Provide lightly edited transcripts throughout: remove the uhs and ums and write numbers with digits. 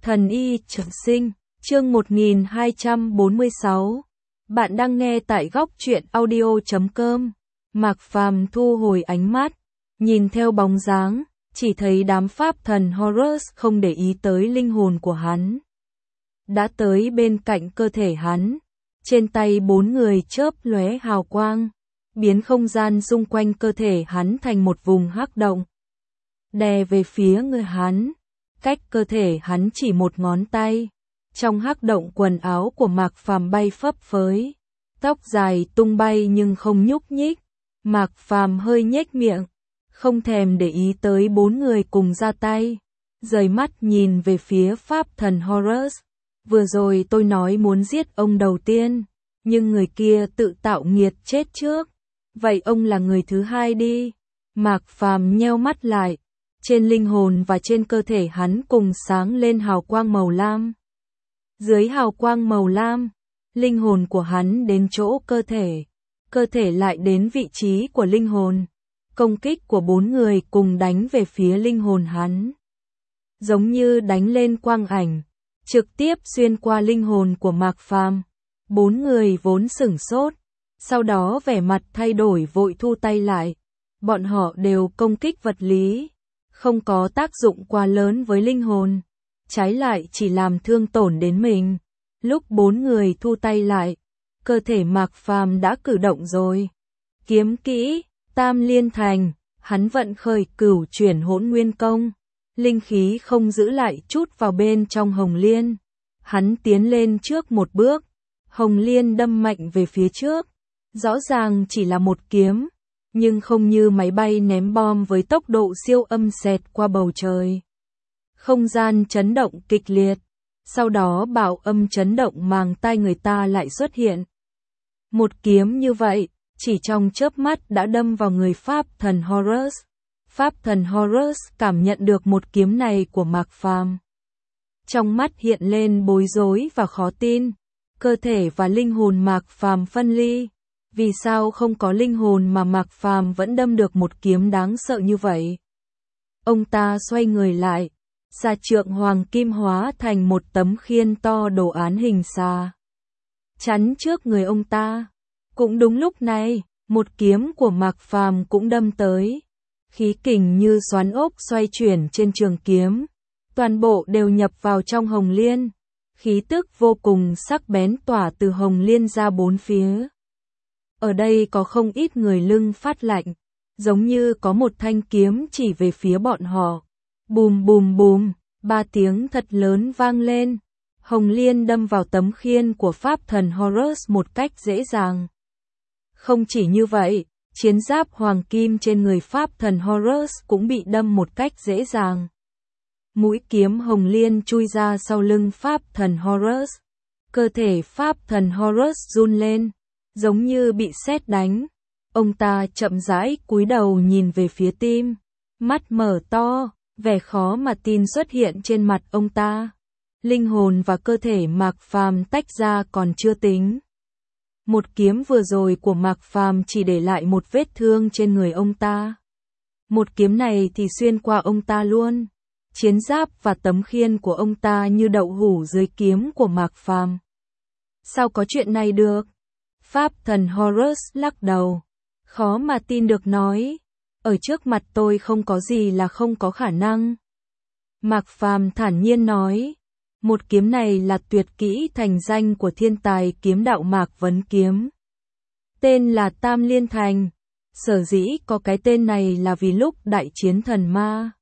Thần y trường sinh, chương 1246. Bạn đang nghe tại góc truyện audio.com. Mạc Phàm thu hồi ánh mắt, nhìn theo bóng dáng, chỉ thấy đám pháp thần Horus không để ý tới linh hồn của hắn. Đã tới bên cạnh cơ thể hắn, trên tay bốn người chớp lóe hào quang, biến không gian xung quanh cơ thể hắn thành một vùng hắc động. Đè về phía người hắn, cách cơ thể hắn chỉ một ngón tay. Trong hắc động quần áo của Mạc Phàm bay phấp phới, tóc dài tung bay nhưng không nhúc nhích. Mạc Phàm hơi nhếch miệng, không thèm để ý tới bốn người cùng ra tay, rời mắt nhìn về phía pháp thần Horus. Vừa rồi tôi nói muốn giết ông đầu tiên, nhưng người kia tự tạo nghiệt chết trước. Vậy ông là người thứ hai đi. Mạc Phàm nheo mắt lại, trên linh hồn và trên cơ thể hắn cùng sáng lên hào quang màu lam. Dưới hào quang màu lam, linh hồn của hắn đến chỗ cơ thể lại đến vị trí của linh hồn. Công kích của bốn người cùng đánh về phía linh hồn hắn, giống như đánh lên quang ảnh, trực tiếp xuyên qua linh hồn của Mạc Phàm. Bốn người vốn sửng sốt, sau đó vẻ mặt thay đổi vội thu tay lại. Bọn họ đều công kích vật lý, không có tác dụng quá lớn với linh hồn, trái lại chỉ làm thương tổn đến mình. Lúc bốn người thu tay lại, cơ thể Mạc Phàm đã cử động rồi. Kiếm kỹ Tam Liên Thành, hắn vận khởi Cửu Chuyển Hỗn Nguyên Công, linh khí không giữ lại chút vào bên trong Hồng Liên. Hắn tiến lên trước một bước, Hồng Liên đâm mạnh về phía trước. Rõ ràng chỉ là một kiếm, nhưng không như máy bay ném bom với tốc độ siêu âm xẹt qua bầu trời. Không gian chấn động kịch liệt, sau đó bạo âm chấn động màng tai người ta lại xuất hiện. Một kiếm như vậy, chỉ trong chớp mắt đã đâm vào người pháp thần Horus. Pháp thần Horus cảm nhận được một kiếm này của Mạc Phàm, trong mắt hiện lên bối rối và khó tin. Cơ thể và linh hồn Mạc Phàm phân ly. Vì sao không có linh hồn mà Mạc Phàm vẫn đâm được một kiếm đáng sợ như vậy? Ông ta xoay người lại, xà trượng hoàng kim hóa thành một tấm khiên to đồ án hình xà, chắn trước người ông ta. Cũng đúng lúc này, một kiếm của Mạc Phàm cũng đâm tới. Khí kình như xoắn ốc xoay chuyển trên trường kiếm, toàn bộ đều nhập vào trong Hồng Liên. Khí tức vô cùng sắc bén tỏa từ Hồng Liên ra bốn phía. Ở đây có không ít người lưng phát lạnh, giống như có một thanh kiếm chỉ về phía bọn họ. Bùm bùm bùm, ba tiếng thật lớn vang lên. Hồng Liên đâm vào tấm khiên của pháp thần Horus một cách dễ dàng. Không chỉ như vậy, chiến giáp hoàng kim trên người pháp thần Horus cũng bị đâm một cách dễ dàng. Mũi kiếm Hồng Liên chui ra sau lưng pháp thần Horus. Cơ thể pháp thần Horus run lên, giống như bị sét đánh. Ông ta chậm rãi cúi đầu nhìn về phía tim, mắt mở to, vẻ khó mà tin xuất hiện trên mặt ông ta. Linh hồn và cơ thể Mạc Phàm tách ra còn chưa tính. Một kiếm vừa rồi của Mạc Phàm chỉ để lại một vết thương trên người ông ta. Một kiếm này thì xuyên qua ông ta luôn. Chiến giáp và tấm khiên của ông ta như đậu hũ dưới kiếm của Mạc Phàm. Sao có chuyện này được? Pháp thần Horus lắc đầu, khó mà tin được nói, ở trước mặt tôi không có gì là không có khả năng. Mạc Phàm thản nhiên nói, một kiếm này là tuyệt kỹ thành danh của thiên tài kiếm đạo Mạc Vấn Kiếm. Tên là Tam Liên Thành. Sở dĩ có cái tên này là vì lúc đại chiến thần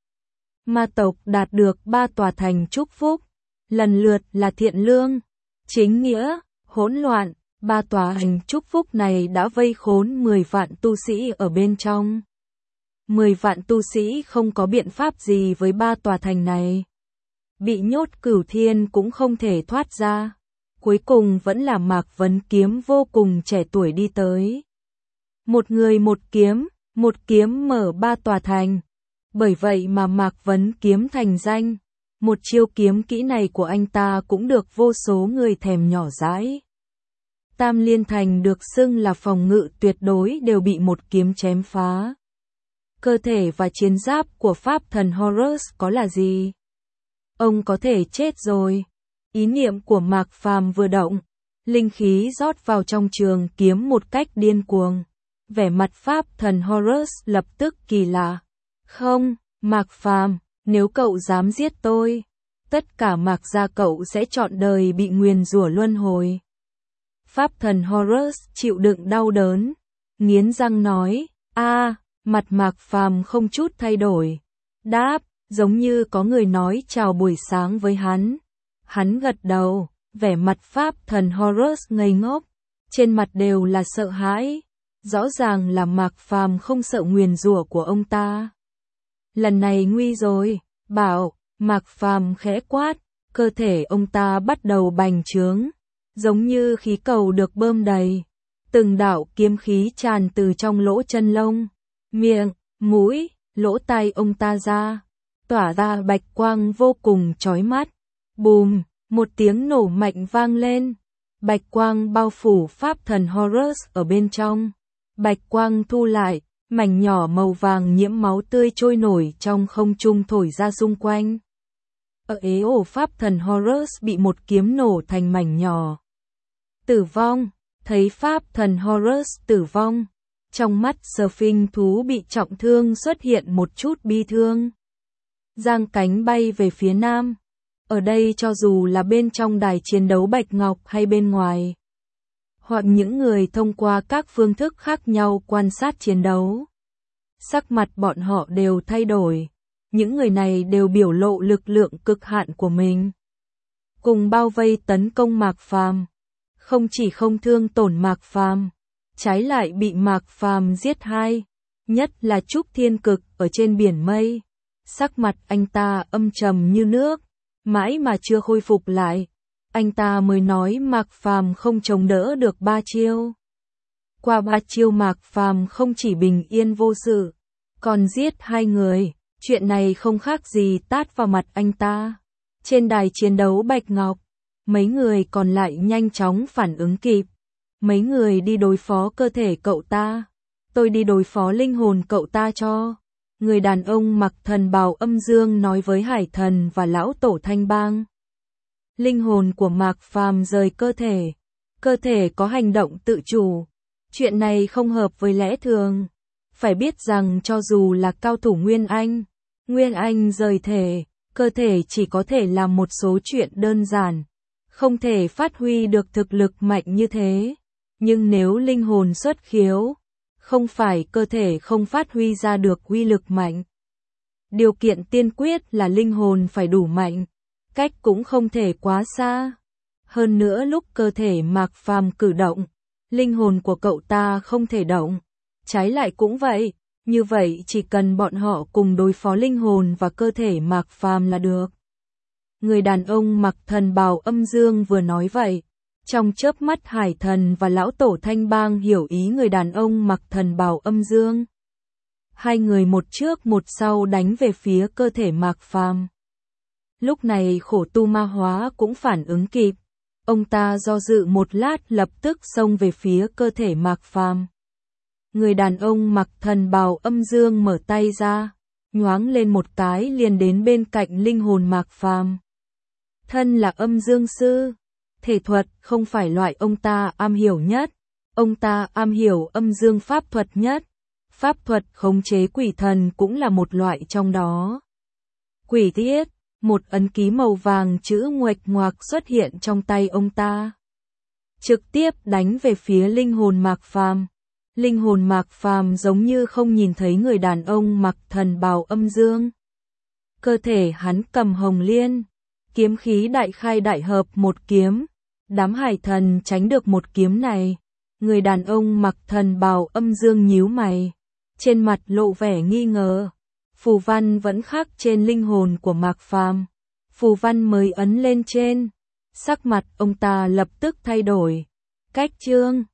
ma tộc đạt được 3 tòa thành chúc phúc, lần lượt là thiện lương, chính nghĩa, hỗn loạn. 3 tòa thành chúc phúc này đã vây khốn 10 vạn tu sĩ ở bên trong. 10 vạn tu sĩ không có biện pháp gì với 3 tòa thành này. Bị nhốt cửu thiên cũng không thể thoát ra. Cuối cùng vẫn là Mạc Vấn Kiếm vô cùng trẻ tuổi đi tới. Một người một kiếm mở 3 tòa thành. Bởi vậy mà Mạc Vấn Kiếm thành danh. Một chiêu kiếm kỹ này của anh ta cũng được vô số người thèm nhỏ dãi. Tam Liên Thành được xưng là phòng ngự tuyệt đối đều bị một kiếm chém phá. Cơ thể và chiến giáp của pháp thần Horus có là gì? ông có thể chết rồi. Ý niệm của Mạc Phàm vừa động, linh khí rót vào trong trường kiếm một cách điên cuồng. Vẻ mặt pháp thần Horus lập tức kỳ lạ. Không, Mạc Phàm, nếu cậu dám giết tôi, tất cả Mạc gia cậu sẽ trọn đời bị nguyền rủa luân hồi. Pháp thần Horus chịu đựng đau đớn, nghiến răng nói, mặt Mạc Phàm không chút thay đổi. Đáp, giống như có người nói chào buổi sáng với hắn. Hắn gật đầu, vẻ mặt pháp thần Horus ngây ngốc, trên mặt đều là sợ hãi. Rõ ràng là Mạc Phàm không sợ nguyền rủa của ông ta. Lần này nguy rồi, bảo, Mạc Phàm khẽ quát, cơ thể ông ta bắt đầu bành trướng, giống như khí cầu được bơm đầy. Từng đạo kiếm khí tràn từ trong lỗ chân lông, miệng, mũi, lỗ tai ông ta ra, tỏa ra bạch quang vô cùng chói mắt. Bùm, một tiếng nổ mạnh vang lên, bạch quang bao phủ pháp thần Horus ở bên trong. Bạch quang thu lại, mảnh nhỏ màu vàng nhiễm máu tươi trôi nổi trong không trung thổi ra xung quanh. Ở ế ổ pháp thần Horus bị một kiếm nổ thành mảnh nhỏ. Tử vong, thấy pháp thần Horus tử vong, trong mắt Sphinx thú bị trọng thương xuất hiện một chút bi thương. Giang cánh bay về phía nam. Ở đây cho dù là bên trong đài chiến đấu Bạch Ngọc hay bên ngoài, hoặc những người thông qua các phương thức khác nhau quan sát chiến đấu, sắc mặt bọn họ đều thay đổi. Những người này đều biểu lộ lực lượng cực hạn của mình, cùng bao vây tấn công Mạc Phàm. Không chỉ không thương tổn Mạc Phàm, trái lại bị Mạc Phàm giết hai. Nhất là Trúc Thiên Cực ở trên biển mây, sắc mặt anh ta âm trầm như nước, mãi mà chưa khôi phục lại. Anh ta mới nói Mạc Phàm không chống đỡ được 3 chiêu. Qua 3 chiêu Mạc Phàm không chỉ bình yên vô sự, còn giết 2 người. Chuyện này không khác gì tát vào mặt anh ta. Trên đài chiến đấu Bạch Ngọc, mấy người còn lại nhanh chóng phản ứng kịp. Mấy người đi đối phó cơ thể cậu ta, tôi đi đối phó linh hồn cậu ta cho. Người đàn ông mặc thần bào âm dương nói với Hải Thần và lão tổ Thanh Bang. Linh hồn của Mạc Phàm rời cơ thể có hành động tự chủ. Chuyện này không hợp với lẽ thường. Phải biết rằng cho dù là cao thủ Nguyên Anh rời thể, cơ thể chỉ có thể làm một số chuyện đơn giản, không thể phát huy được thực lực mạnh như thế. Nhưng nếu linh hồn xuất khiếu, không phải cơ thể không phát huy ra được uy lực mạnh. Điều kiện tiên quyết là linh hồn phải đủ mạnh, cách cũng không thể quá xa. Hơn nữa lúc cơ thể Mạc Phàm cử động, linh hồn của cậu ta không thể động. Trái lại cũng vậy, như vậy chỉ cần bọn họ cùng đối phó linh hồn và cơ thể Mạc Phàm là được. Người đàn ông mặc thần bào âm dương vừa nói vậy, trong chớp mắt Hải Thần và lão tổ Thanh Bang hiểu ý người đàn ông mặc thần bào âm dương. Hai người một trước một sau đánh về phía cơ thể Mạc Phàm. Lúc này Khổ Tu Ma Hóa cũng phản ứng kịp, ông ta do dự một lát lập tức xông về phía cơ thể Mạc Phàm. Người đàn ông mặc thần bào âm dương mở tay ra, nhoáng lên một cái liền đến bên cạnh linh hồn Mạc Phàm. Thân là âm dương sư, thể thuật không phải loại ông ta am hiểu nhất, ông ta am hiểu âm dương pháp thuật nhất. Pháp thuật khống chế quỷ thần cũng là một loại trong đó. Quỷ thiết, một ấn ký màu vàng chữ nguệch ngoạc xuất hiện trong tay ông ta, trực tiếp đánh về phía linh hồn Mạc Phàm. Linh hồn Mạc Phàm giống như không nhìn thấy người đàn ông mặc thần bào âm dương. Cơ thể hắn cầm hồng liên, kiếm khí đại khai đại hợp một kiếm. Đám Hải Thần tránh được một kiếm này. Người đàn ông mặc thần bào âm dương nhíu mày, trên mặt lộ vẻ nghi ngờ. Phù văn vẫn khắc trên linh hồn của Mạc Phàm. Phù văn mới ấn lên trên, sắc mặt ông ta lập tức thay đổi. Cách chương